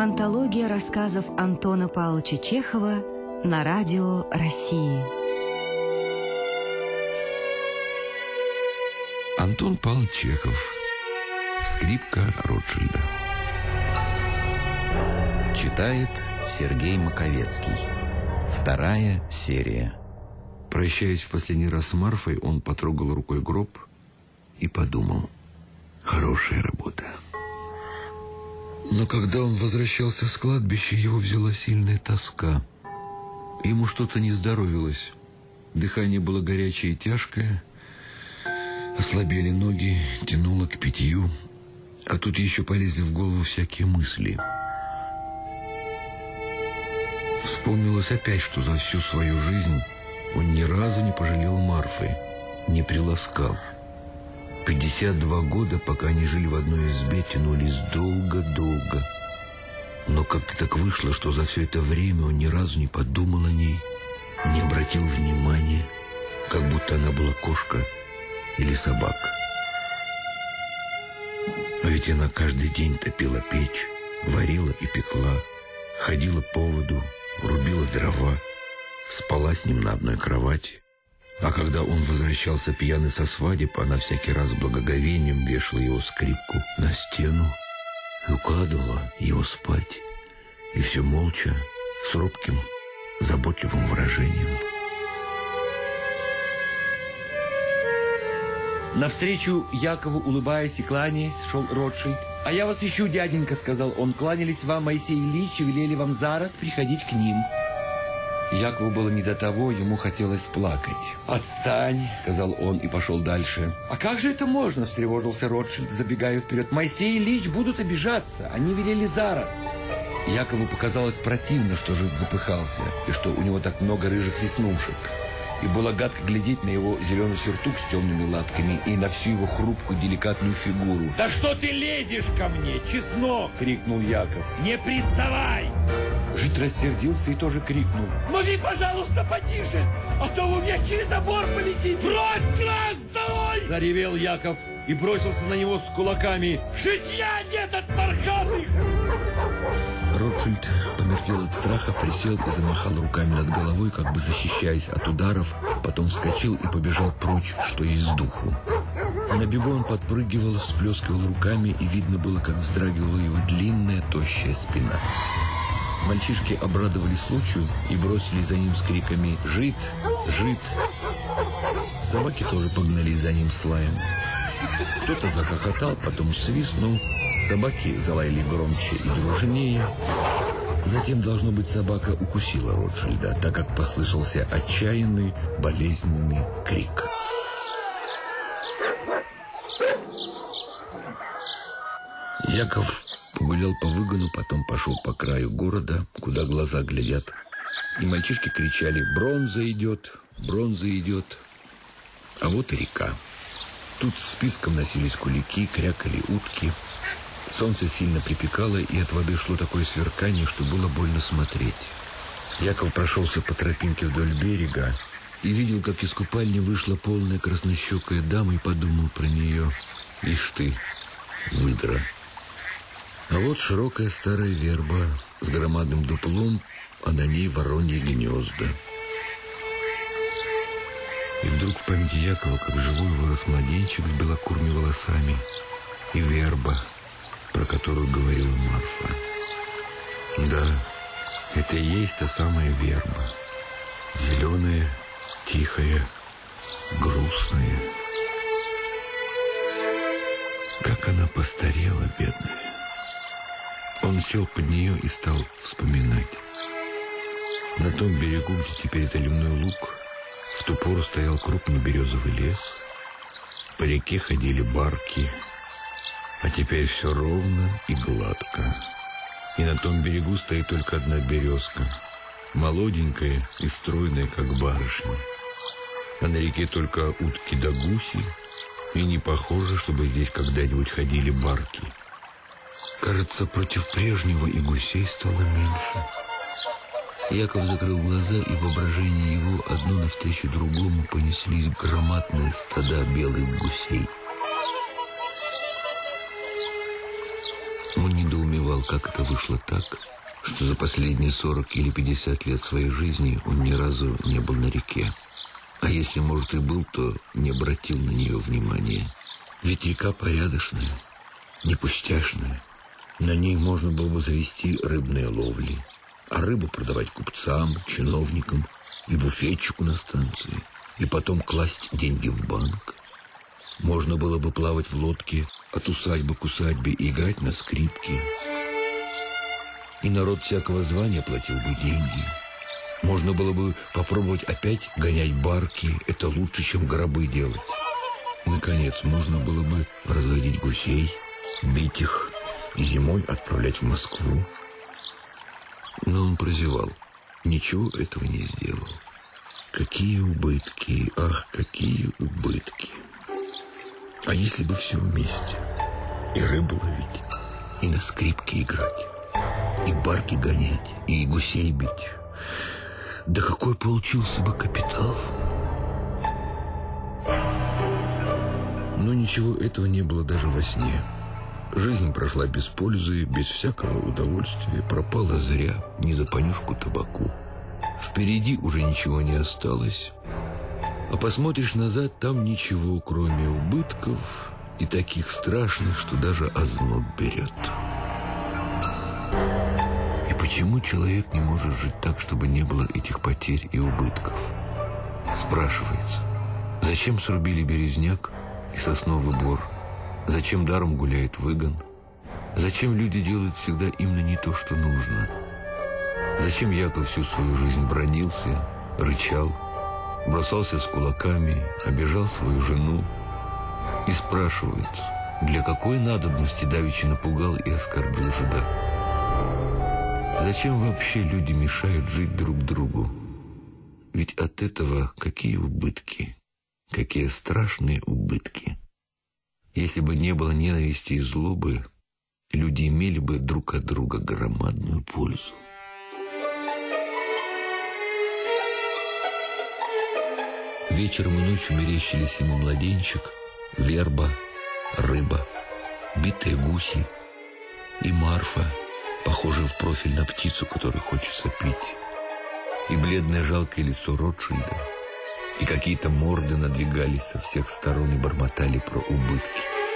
Антология рассказов Антона Павловича Чехова на радио России. Антон Павлович Чехов. Скрипка Ротшильда. Читает Сергей Маковецкий. 2-я серия. Прощаясь в последний раз с Марфой, он потрогал рукой гроб и подумал: хорошая работа. Но когда он возвращался с кладбища, его взяла сильная тоска. Ему что-то не здоровилось. Дыхание было горячее и тяжкое. Ослабели ноги, тянуло к питью. А тут еще полезли в голову всякие мысли. Вспомнилось опять, что за всю свою жизнь он ни разу не пожалел Марфы, не приласкал. 52 года, пока они жили в одной избе, тянулись долго-долго. Но как-то так вышло, что за все это время он ни разу не подумал о ней, не обратил внимания, как будто она была кошка или собака. А ведь она каждый день топила печь, варила и пекла, ходила по воду, рубила дрова, спала с ним на одной кровати. А когда он возвращался пьяный со свадеб, она всякий раз с благоговением вешала его скрипку на стену и укладывала его спать. И все молча, с робким, заботливым выражением. Навстречу Якову, улыбаясь и кланяясь, шел Ротшильд. «А я вас ищу, дяденька», — сказал он. «Кланялись вам Моисей Ильич и велели вам зараз приходить к ним». Якову было не до того, ему хотелось плакать. «Отстань», — сказал он и пошел дальше. «А как же это можно?» — встревожился Ротшильд, забегая вперед. «Моисей Ильич будут обижаться, они велели зараз». Якову показалось противно, что жид запыхался, и что у него так много рыжих веснушек. И было гадко глядеть на его зеленый сюртук с темными лапками и на всю его хрупкую, деликатную фигуру. «Да что ты лезешь ко мне, чеснок!» — крикнул Яков. «Не приставай!» Жид рассердился и тоже крикнул. «Мови, пожалуйста, потише, а то вы меня через забор полетите!» «Прочь с глаз долой!» — заревел Яков и бросился на него с кулаками. «Шитья нет от пархатых!» Ротшильд помертвел от страха, присел и замахал руками над головой, как бы защищаясь от ударов, потом вскочил и побежал прочь, что есть духу. На бегу он подпрыгивал, всплескивал руками, и видно было, как вздрагивала его длинная, тощая спина. Мальчишки обрадовались случаю и бросились за ним с криками «Жид! Жид!». Собаки тоже погнались за ним с лаем. Кто-то захохотал, потом свистнул. Собаки залаяли громче и дружнее. Затем, должно быть, собака укусила Ротшильда, так как послышался отчаянный, болезненный крик. Яков погулял по выгону, потом пошел по краю города, куда глаза глядят. И мальчишки кричали: «Бронза идет! Бронза идет!» А вот и река. Тут списком носились кулики, крякали утки. Солнце сильно припекало, и от воды шло такое сверкание, что было больно смотреть. Яков прошелся по тропинке вдоль берега и видел, как из купальни вышла полная краснощекая дама, и подумал про нее: «Ишь ты, выдра!» А вот широкая старая верба с громадным дуплом, а на ней вороньи гнезда. И вдруг в памяти Якова, как живой, вырос младенчик с белокурыми волосами, и верба, про которую говорила Марфа. Да, это и есть та самая верба. Зеленая, тихая, грустная. Как она постарела, бедная. Он сел под нее и стал вспоминать. На том берегу, где теперь заливной луг, в ту пору стоял крупный березовый лес. По реке ходили барки, а теперь все ровно и гладко. И на том берегу стоит только одна березка, молоденькая и стройная, как барышня. А на реке только утки да гуси, и не похоже, чтобы здесь когда-нибудь ходили барки. Кажется, против прежнего и гусей стало меньше. Яков закрыл глаза, и в воображении его одно навстречу другому понеслись громадные стада белых гусей. Он недоумевал, как это вышло так, что за последние 40 или 50 лет своей жизни он ни разу не был на реке. А если, может, и был, то не обратил на нее внимания. Ведь река порядочная, не пустяшная. На ней можно было бы завести рыбные ловли, а рыбу продавать купцам, чиновникам и буфетчику на станции, и потом класть деньги в банк. Можно было бы плавать в лодке от усадьбы к усадьбе и играть на скрипке. И народ всякого звания платил бы деньги. Можно было бы попробовать опять гонять барки. Это лучше, чем гробы делать. Наконец, можно было бы разводить гусей, бить их и зимой отправлять в Москву. Но он прозевал. Ничего этого не сделал. Какие убытки, ах, какие убытки. А если бы все вместе? И рыбу ловить, и на скрипке играть, и барки гонять, и гусей бить. Да какой получился бы капитал? Но ничего этого не было даже во сне. Жизнь прошла без пользы, без всякого удовольствия, пропала зря, не за понюшку табаку. Впереди уже ничего не осталось. А посмотришь назад, там ничего, кроме убытков и таких страшных, что даже озноб берет. И почему человек не может жить так, чтобы не было этих потерь и убытков? Спрашивается, зачем срубили березняк и сосновый бор? Зачем даром гуляет выгон? Зачем люди делают всегда именно не то, что нужно? Зачем Яков всю свою жизнь бранился, рычал, бросался с кулаками, обижал свою жену? И спрашивается, для какой надобности давеча напугал и оскорбил жида? Зачем вообще люди мешают жить друг другу? Ведь от этого какие убытки, какие страшные убытки. Если бы не было ненависти и злобы, люди имели бы друг от друга громадную пользу. Вечером и ночью мерещились ему младенчик, верба, рыба, битые гуси и Марфа, похожая в профиль на птицу, которой хочется пить, и бледное жалкое лицо Ротшильда, и какие-то морды надвигались со всех сторон и бормотали про убытки.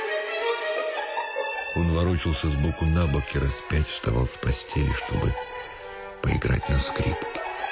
Он ворочался сбоку на бок и раз 5 вставал с постели, чтобы поиграть на скрипке.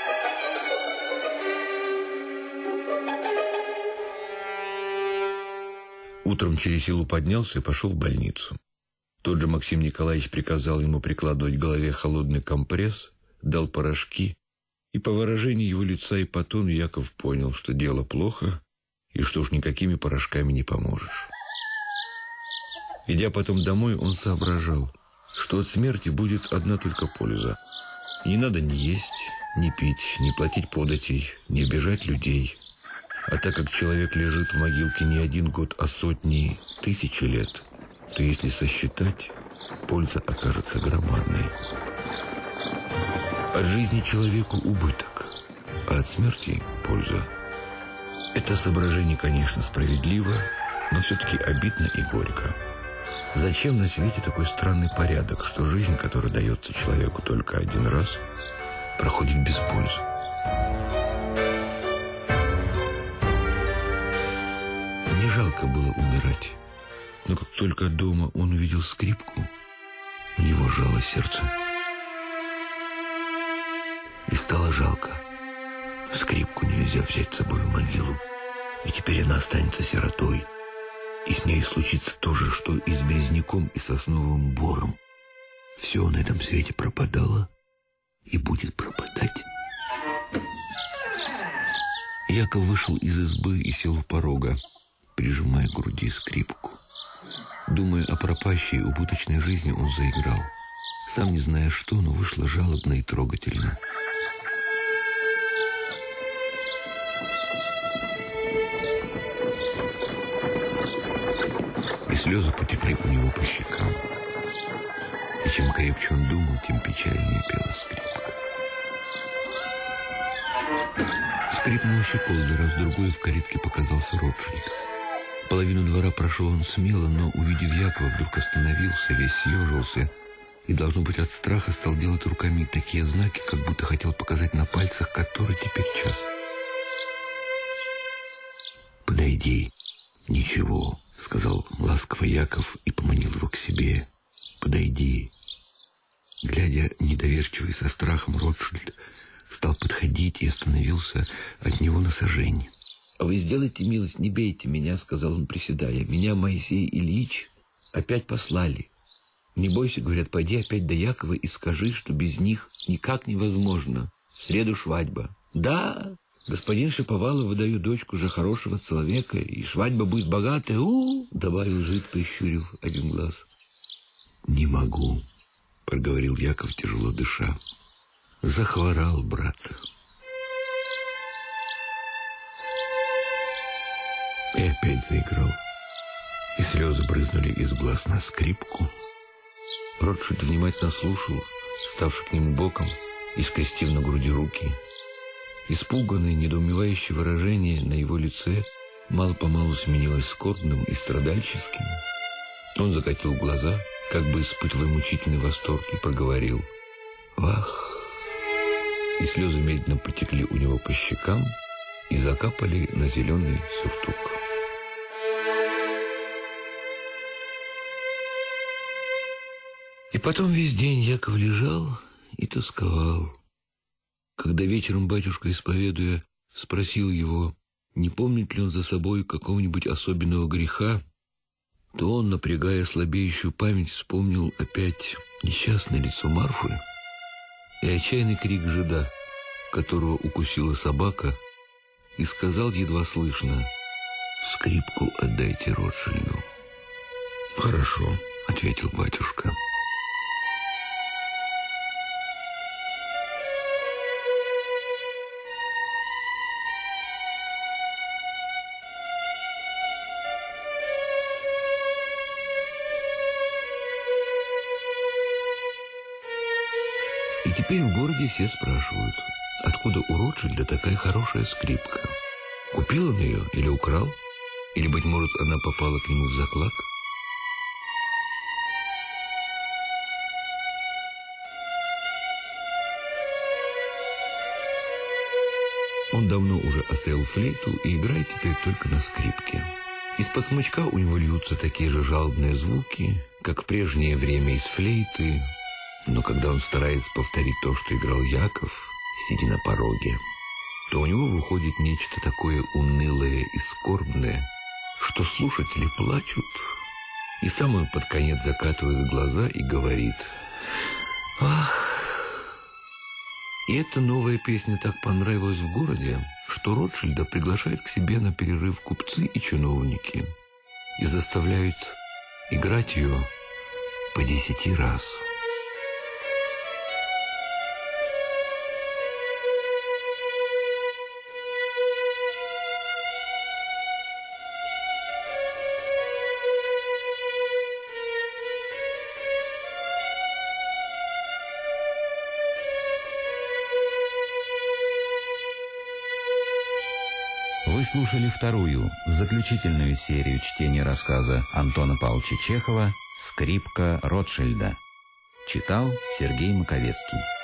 Утром через силу поднялся и пошел в больницу. Тот же Максим Николаевич приказал ему прикладывать к голове холодный компресс, дал порошки, и по выражению его лица и по тону Яков понял, что дело плохо, и что уж никакими порошками не поможешь. Идя потом домой, он соображал, что от смерти будет одна только польза. Не надо ни есть, ни пить, ни платить податей, ни обижать людей. А так как человек лежит в могилке не 1 год, а сотни, тысячи лет, то если сосчитать, польза окажется громадной. От жизни человеку убыток, а от смерти польза. Это соображение, конечно, справедливо, но все-таки обидно и горько. Зачем на свете такой странный порядок, что жизнь, которая дается человеку только 1 раз, проходит без пользы? Не жалко было умирать, но как только дома он увидел скрипку, у него сжало сердце. И стало жалко. Скрипку нельзя взять с собой в могилу, и теперь она останется сиротой. И с ней случится то же, что и с березняком и сосновым бором. Все на этом свете пропадало и будет пропадать. Яков вышел из избы и сел у порога, прижимая к груди скрипку. Думая о пропащей убыточной жизни, он заиграл. Сам не зная что, но вышло жалобно и трогательно. И слезы потекли у него по щекам. И чем крепче он думал, тем печальнее пела скрипка. Скрипнул щеколда, раз-другой в калитке показался Ротшильд. Половину двора прошел он смело, но, увидев Якова, вдруг остановился, весь съежился и, должно быть, от страха стал делать руками такие знаки, как будто хотел показать на пальцах, который теперь час. «Подойди». «Ничего», — сказал ласково Яков и поманил его к себе. «Подойди». Глядя недоверчиво и со страхом, Ротшильд стал подходить и остановился от него на сажень. «А вы сделайте милость, не бейте меня», — сказал он, приседая. «Меня Моисей Ильич опять послали. Не бойся, говорят, пойди опять до Якова и скажи, что без них никак невозможно. В среду свадьба». «Да, господин Шаповалов выдает дочку же хорошего человека, и свадьба будет богатая, добавил жид, прищурив один глаз. «Не могу», — проговорил Яков, тяжело дыша. «Захворал брат». И опять заиграл, и слезы брызнули из глаз на скрипку. Ротшильд внимательно слушал, ставший к нему боком и скрестив на груди руки. Испуганное, недоумевающее выражение на его лице мало-помалу сменилось скорбным и страдальческим. Он закатил глаза, как бы испытывая мучительный восторг, и проговорил: «Ах!» И слезы медленно потекли у него по щекам и закапали на зеленый сюртук. И потом весь день Яков лежал и тосковал. Когда вечером батюшка, исповедуя, спросил его, не помнит ли он за собой какого-нибудь особенного греха, то он, напрягая слабеющую память, вспомнил опять несчастное лицо Марфы и отчаянный крик жида, которого укусила собака, и сказал едва слышно: «Скрипку отдайте Ротшильду». «Хорошо», — ответил батюшка. И теперь в городе все спрашивают, откуда у Ротшильда такая хорошая скрипка. Купил он ее или украл? Или, быть может, она попала к нему в заклад? Он давно уже оставил флейту и играет теперь только на скрипке. Из-под смычка у него льются такие же жалобные звуки, как в прежнее время из флейты, но когда он старается повторить то, что играл Яков, сидя на пороге, то у него выходит нечто такое унылое и скорбное, что слушатели плачут, и сам он под конец закатывает глаза и говорит: «Ах!» И эта новая песня так понравилась в городе, что Ротшильда приглашают к себе на перерыв купцы и чиновники и заставляют играть ее по 10 раз. Вы слушали вторую, заключительную серию чтения рассказа Антона Павловича Чехова «Скрипка Ротшильда». Читал Сергей Маковецкий.